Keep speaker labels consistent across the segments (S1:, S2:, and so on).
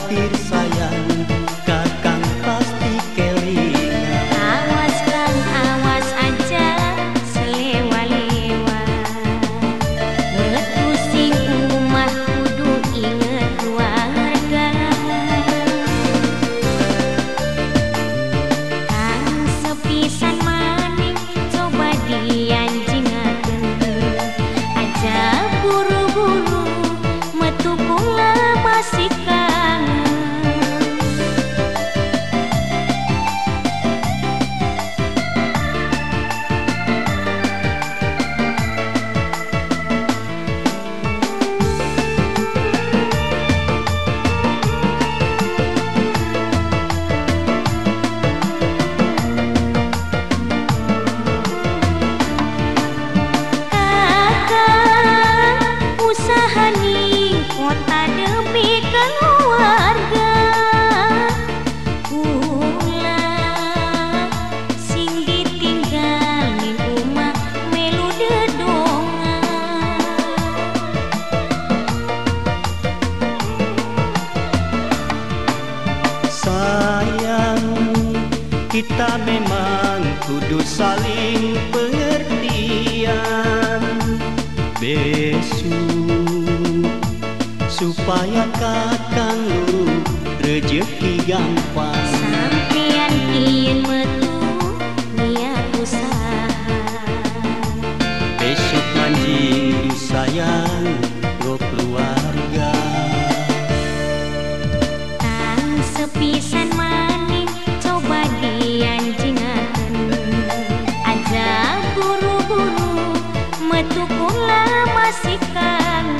S1: khawatir sayang, kakang pasti kelingan.
S2: Awas kan awas aja selewa-lewa, metu sing umah kudu inget keluarga. Kang sepisan maning coba dianjingakeun, aja buru-buru metu kula masih kangen. Usaha ning kota demi keluarga, kula sing ditinggal ning umah melu dedongan.
S1: Sayang, kita memang kudu saling pengertian. Besok supaya kakang lu rezeki gampang.
S2: Sampean ieun metu niat usaha,
S1: Besok manjing sayang go keluarga.
S2: kang sepisan maning coba dianjingakeun, aja buru-buru metu kula masih kangen.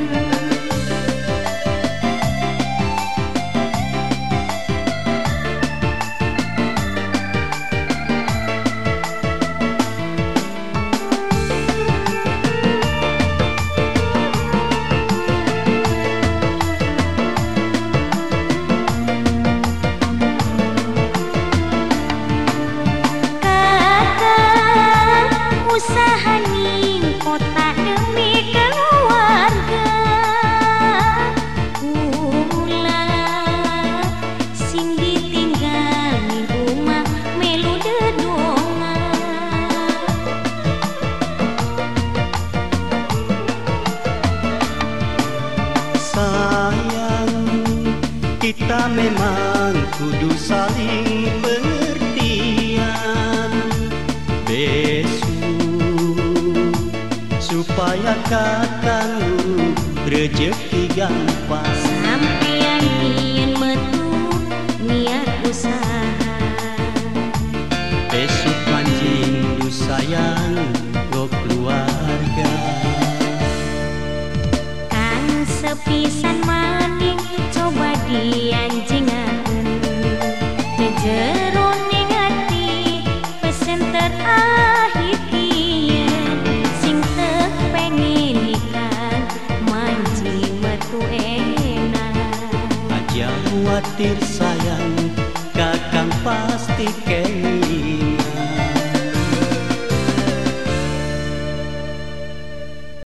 S2: Kakang usaha ning kota demi keluarga, kula sing ditinggal ning umah melu dedongan.
S1: Sayang, kita memang kudu saling pengertian. Besok supaya kakang lu rezeki gampang.
S2: Sampean ieun metu niat usaha,
S1: Besok manjing du sayang go keluarga.
S2: kang sepisan maning coba dianjingakeun, jero ning ati pesen terakhir kieu, sing teu pengen nikah manjing metu enak.
S1: Aja khawatir sayang, kakang pasti kelingan.